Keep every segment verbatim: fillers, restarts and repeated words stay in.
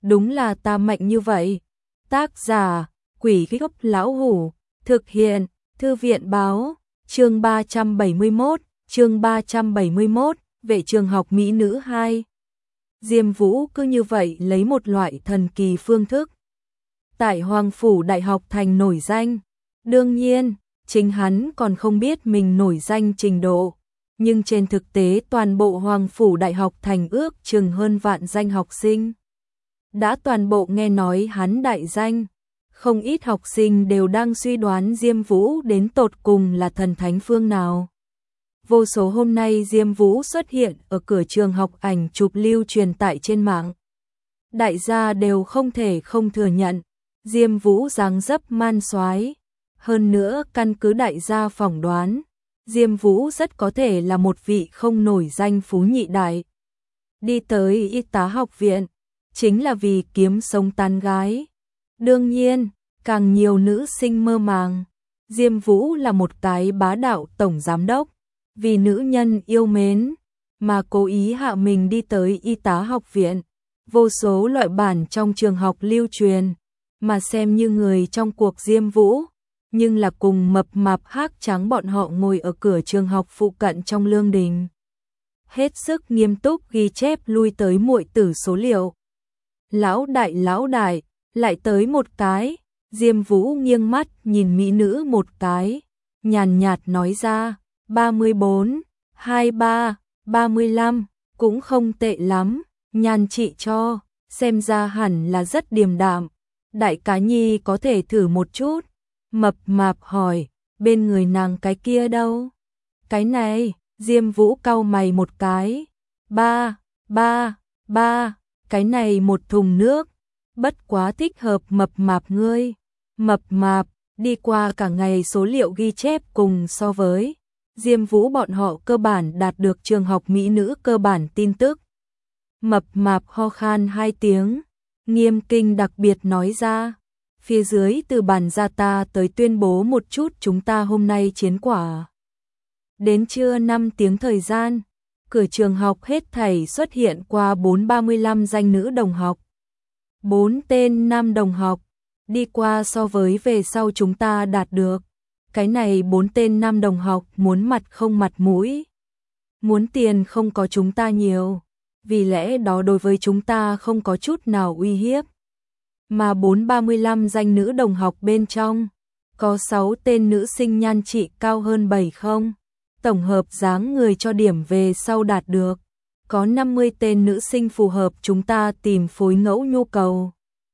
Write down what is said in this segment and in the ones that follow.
đúng là ta mạnh như vậy. Tác giả, Quỷ Gốc Lão Hủ, thực hiện, Thư viện báo, chương ba trăm bảy mươi mốt, chương ba trăm bảy mươi mốt, Vệ trường học mỹ nữ hai. Diêm Vũ cứ như vậy lấy một loại thần kỳ phương thức. Tại Hoàng Phủ Đại học thành nổi danh. Đương nhiên, chính hắn còn không biết mình nổi danh trình độ. Nhưng trên thực tế toàn bộ Hoàng Phủ Đại học thành ước chừng hơn vạn danh học sinh. Đã toàn bộ nghe nói hắn đại danh. Không ít học sinh đều đang suy đoán Diêm Vũ đến tột cùng là thần thánh phương nào. Vô số hôm nay Diêm Vũ xuất hiện ở cửa trường học, ảnh chụp lưu truyền tại trên mạng. Đại gia đều không thể không thừa nhận, Diêm Vũ dáng dấp man soái. Hơn nữa căn cứ đại gia phỏng đoán, Diêm Vũ rất có thể là một vị không nổi danh phú nhị đại. Đi tới y tá học viện, chính là vì kiếm sống tán gái. Đương nhiên, càng nhiều nữ sinh mơ màng, Diêm Vũ là một cái bá đạo tổng giám đốc, vì nữ nhân yêu mến, mà cố ý hạ mình đi tới y tá học viện. Vô số loại bản trong trường học lưu truyền, mà xem như người trong cuộc Diêm Vũ, nhưng là cùng mập mạp hác trắng bọn họ ngồi ở cửa trường học phụ cận trong lương đình. Hết sức nghiêm túc ghi chép lui tới muội tử số liệu. Lão đại lão đại, lại tới một cái. Diêm Vũ nghiêng mắt nhìn mỹ nữ một cái, nhàn nhạt nói ra, ba mươi bốn, hai mươi ba, ba mươi lăm, cũng không tệ lắm, nhàn chị cho, xem ra hẳn là rất điềm đạm. Đại cá nhi có thể thử một chút. Mập mạp hỏi, bên người nàng cái kia đâu? Cái này, Diêm Vũ cau mày một cái. Ba, ba, ba, cái này một thùng nước, bất quá thích hợp mập mạp ngươi. Mập mạp, đi qua cả ngày số liệu ghi chép cùng so với. Diêm Vũ bọn họ cơ bản đạt được trường học mỹ nữ cơ bản tin tức. Mập mạp ho khan hai tiếng, nghiêm kinh đặc biệt nói ra. Phía dưới từ bàn ra ta tới tuyên bố một chút chúng ta hôm nay chiến quả. Đến trưa năm tiếng thời gian, cửa trường học hết thảy xuất hiện qua bốn trăm ba mươi lăm danh nữ đồng học. bốn tên nam đồng học, đi qua so với về sau chúng ta đạt được. Cái này bốn tên nam đồng học muốn mặt không mặt mũi. Muốn tiền không có chúng ta nhiều, vì lẽ đó đối với chúng ta không có chút nào uy hiếp. Mà bốn trăm ba mươi lăm danh nữ đồng học bên trong, có sáu tên nữ sinh nhan trị cao hơn bảy không. Tổng hợp dáng người cho điểm về sau đạt được. Có năm mươi tên nữ sinh phù hợp chúng ta tìm phối ngẫu nhu cầu.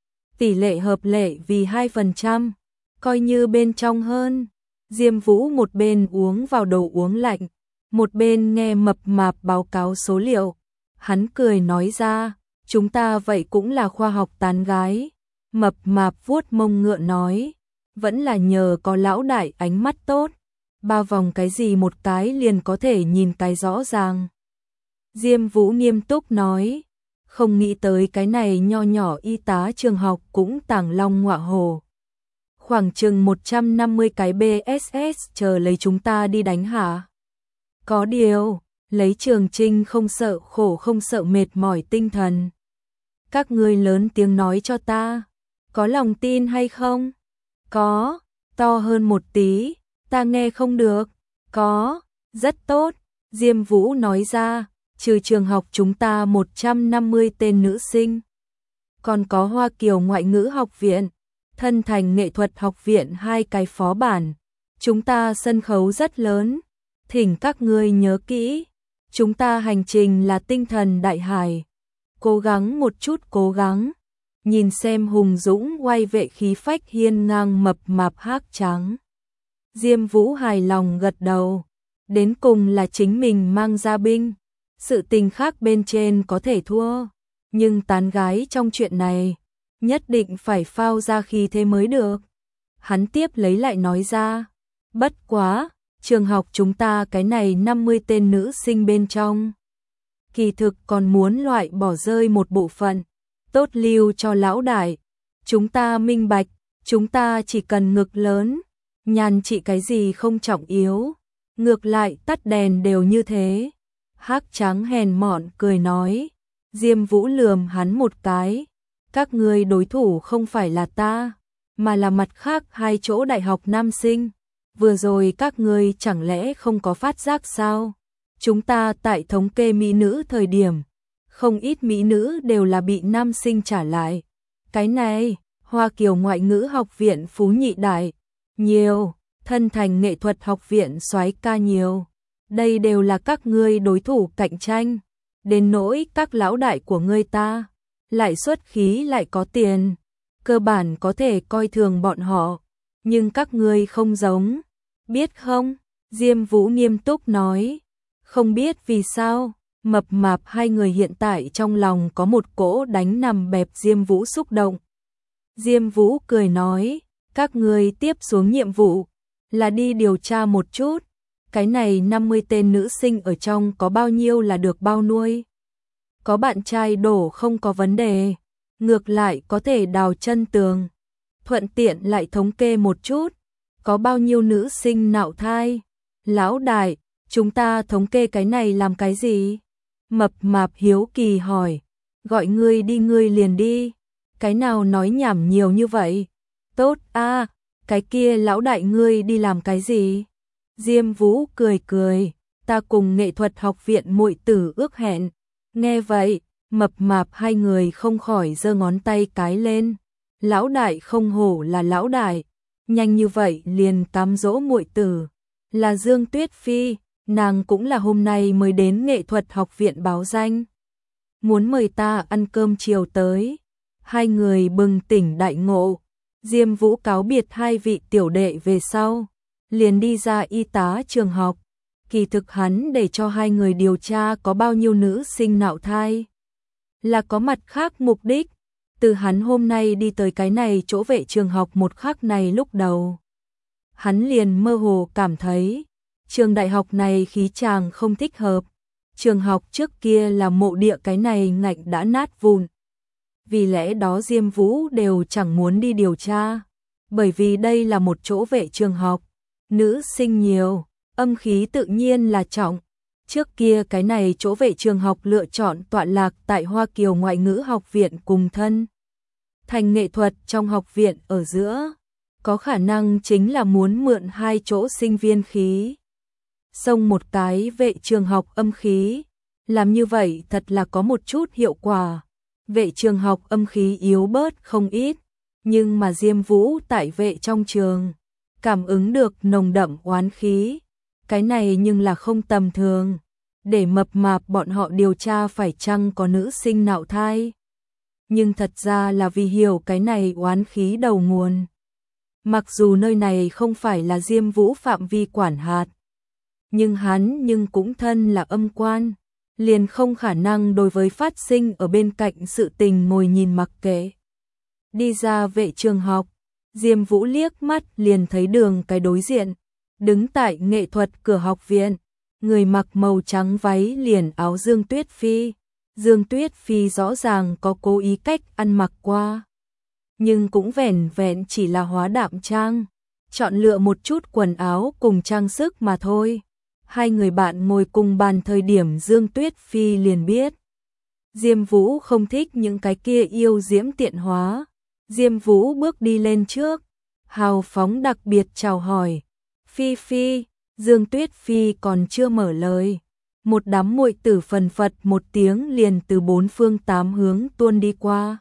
Tỷ lệ hợp lệ vì hai phần trăm, coi như bên trong hơn. Diêm Vũ một bên uống vào đồ uống lạnh, một bên nghe mập mạp báo cáo số liệu. Hắn cười nói ra, chúng ta vậy cũng là khoa học tán gái. Mập mạp vuốt mông ngựa nói, vẫn là nhờ có lão đại ánh mắt tốt. Ba vòng cái gì một cái liền có thể nhìn cái rõ ràng. Diêm Vũ nghiêm túc nói, không nghĩ tới cái này nho nhỏ y tá trường học cũng tàng long ngọa hổ. Khoảng chừng một trăm năm mươi cái bê ét ét chờ lấy chúng ta đi đánh hả? Có điều, lấy Trường Trinh không sợ khổ không sợ mệt mỏi tinh thần. Các ngươi lớn tiếng nói cho ta, có lòng tin hay không? Có, to hơn một tí, ta nghe không được. Có, rất tốt, Diêm Vũ nói ra, trừ trường học chúng ta một trăm năm mươi tên nữ sinh. Còn có Hoa Kiều ngoại ngữ học viện, Thân Thành nghệ thuật học viện hai cái phó bản. Chúng ta sân khấu rất lớn, thỉnh các ngươi nhớ kỹ, chúng ta hành trình là tinh thần đại hải. Cố gắng một chút cố gắng. Nhìn xem hùng dũng oai vệ khí phách hiên ngang mập mạp hác trắng. Diêm Vũ hài lòng gật đầu. Đến cùng là chính mình mang ra binh. Sự tình khác bên trên có thể thua. Nhưng tán gái trong chuyện này, nhất định phải phao ra khí thế mới được. Hắn tiếp lấy lại nói ra. Bất quá, trường học chúng ta cái này năm mươi tên nữ sinh bên trong. Kỳ thực còn muốn loại bỏ rơi một bộ phận. Tốt lưu cho lão đại. Chúng ta minh bạch, chúng ta chỉ cần ngực lớn, nhàn trị cái gì không trọng yếu. Ngược lại tắt đèn đều như thế. Hắc trắng hèn mọn cười nói. Diêm Vũ lườm hắn một cái. các ngươi đối thủ không phải là ta, mà là mặt khác hai chỗ đại học nam sinh. Vừa rồi các ngươi chẳng lẽ không có phát giác sao? Chúng ta tại thống kê mỹ nữ thời điểm, không ít mỹ nữ đều là bị nam sinh trả lại. Cái này, Hoa Kiều Ngoại ngữ học viện Phú Nhị Đại, nhiều, Thân Thành nghệ thuật học viện soái ca nhiều. Đây đều là các ngươi đối thủ cạnh tranh. Đến nỗi các lão đại của ngươi ta, lại xuất khí lại có tiền, cơ bản có thể coi thường bọn họ. Nhưng các ngươi không giống, biết không? Diêm Vũ nghiêm túc nói. Không biết vì sao, mập mạp hai người hiện tại trong lòng có một cỗ đánh nằm bẹp Diêm Vũ xúc động. Diêm Vũ cười nói, các ngươi tiếp xuống nhiệm vụ là đi điều tra một chút, cái này năm mươi tên nữ sinh ở trong có bao nhiêu là được bao nuôi. Có bạn trai đổ không có vấn đề, ngược lại có thể đào chân tường. Thuận tiện lại thống kê một chút, có bao nhiêu nữ sinh nạo thai. Lão đại, chúng ta thống kê cái này làm cái gì? Mập mạp hiếu kỳ hỏi, gọi ngươi đi ngươi liền đi, cái nào nói nhảm nhiều như vậy? Tốt a, cái kia lão đại ngươi đi làm cái gì? Diêm Vũ cười cười, ta cùng nghệ thuật học viện muội tử ước hẹn. Nghe vậy, mập mạp hai người không khỏi giơ ngón tay cái lên. Lão đại không hổ là lão đại, nhanh như vậy liền cám dỗ muội tử. Là Dương Tuyết Phi, nàng cũng là hôm nay mới đến nghệ thuật học viện báo danh. Muốn mời ta ăn cơm chiều tới. Hai người bừng tỉnh đại ngộ. Diêm Vũ cáo biệt hai vị tiểu đệ về sau, liền đi ra y tá trường học. Kỳ thực hắn để cho hai người điều tra có bao nhiêu nữ sinh nạo thai, là có mặt khác mục đích. Từ hắn hôm nay đi tới cái này chỗ vệ trường học một khắc này lúc đầu, hắn liền mơ hồ cảm thấy trường đại học này khí chàng không thích hợp. Trường học trước kia là mộ địa, cái này ngạnh đã nát vụn. Vì lẽ đó Diêm Vũ đều chẳng muốn đi điều tra, bởi vì đây là một chỗ vệ trường học, nữ sinh nhiều, âm khí tự nhiên là trọng. Trước kia cái này chỗ vệ trường học lựa chọn tọa lạc tại Hoa Kiều Ngoại ngữ học viện cùng Thân Thành nghệ thuật trong học viện ở giữa, có khả năng chính là muốn mượn hai chỗ sinh viên khí, xông một cái vệ trường học âm khí. Làm như vậy thật là có một chút hiệu quả. Vệ trường học âm khí yếu bớt không ít, nhưng mà Diêm Vũ tại vệ trong trường cảm ứng được nồng đậm oán khí, cái này nhưng là không tầm thường. Để mập mạp bọn họ điều tra phải chăng có nữ sinh nạo thai, nhưng thật ra là vì hiểu cái này oán khí đầu nguồn. Mặc dù nơi này không phải là Diêm Vũ phạm vi quản hạt, nhưng hắn nhưng cũng thân là âm quan, liền không khả năng đối với phát sinh ở bên cạnh sự tình ngồi nhìn mặc kệ. Đi ra vệ trường học, Diêm Vũ liếc mắt liền thấy đường cái đối diện, đứng tại nghệ thuật cửa học viện, người mặc màu trắng váy liền áo Dương Tuyết Phi. Dương Tuyết Phi rõ ràng có cố ý cách ăn mặc qua, nhưng cũng vẻn vẹn chỉ là hóa đạm trang, chọn lựa một chút quần áo cùng trang sức mà thôi. Hai người bạn ngồi cùng bàn thời điểm Dương Tuyết Phi liền biết Diêm Vũ không thích những cái kia yêu diễm tiện hóa. Diêm Vũ bước đi lên trước, hào phóng đặc biệt chào hỏi. Phi Phi, Dương Tuyết Phi còn chưa mở lời, một đám muội tử phần phật một tiếng liền từ bốn phương tám hướng tuôn đi qua,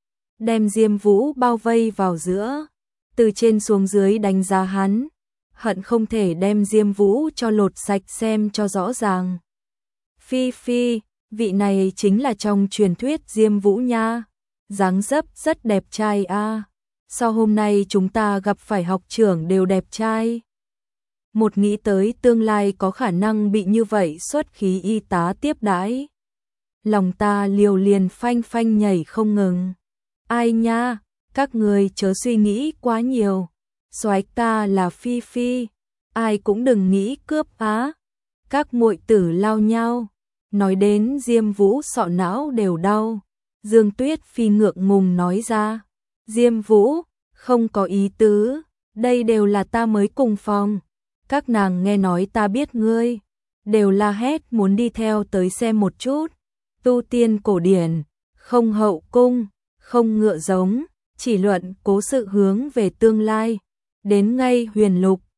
đem Diêm Vũ bao vây vào giữa, từ trên xuống dưới đánh giá hắn, hận không thể đem Diêm Vũ cho lột sạch xem cho rõ ràng. Phi Phi, vị này chính là trong truyền thuyết Diêm Vũ nha, dáng dấp rất đẹp trai a. À. Sau hôm nay chúng ta gặp phải học trưởng đều đẹp trai. Một nghĩ tới tương lai có khả năng bị như vậy xuất khí y tá tiếp đãi, lòng ta liều liền phanh phanh nhảy không ngừng. Ai nha, các người chớ suy nghĩ quá nhiều. Soái ca là Phi Phi, ai cũng đừng nghĩ cướp á. Các muội tử lao nhau, nói đến Diêm Vũ sọ não đều đau. Dương Tuyết Phi ngượng ngùng nói ra, Diêm Vũ, không có ý tứ, đây đều là ta mới cùng phòng. Các nàng nghe nói ta biết ngươi, đều la hét muốn đi theo tới xem một chút. Tu tiên cổ điển, không hậu cung, không ngựa giống, chỉ luận cố sự hướng về tương lai. Đến ngay huyền lục,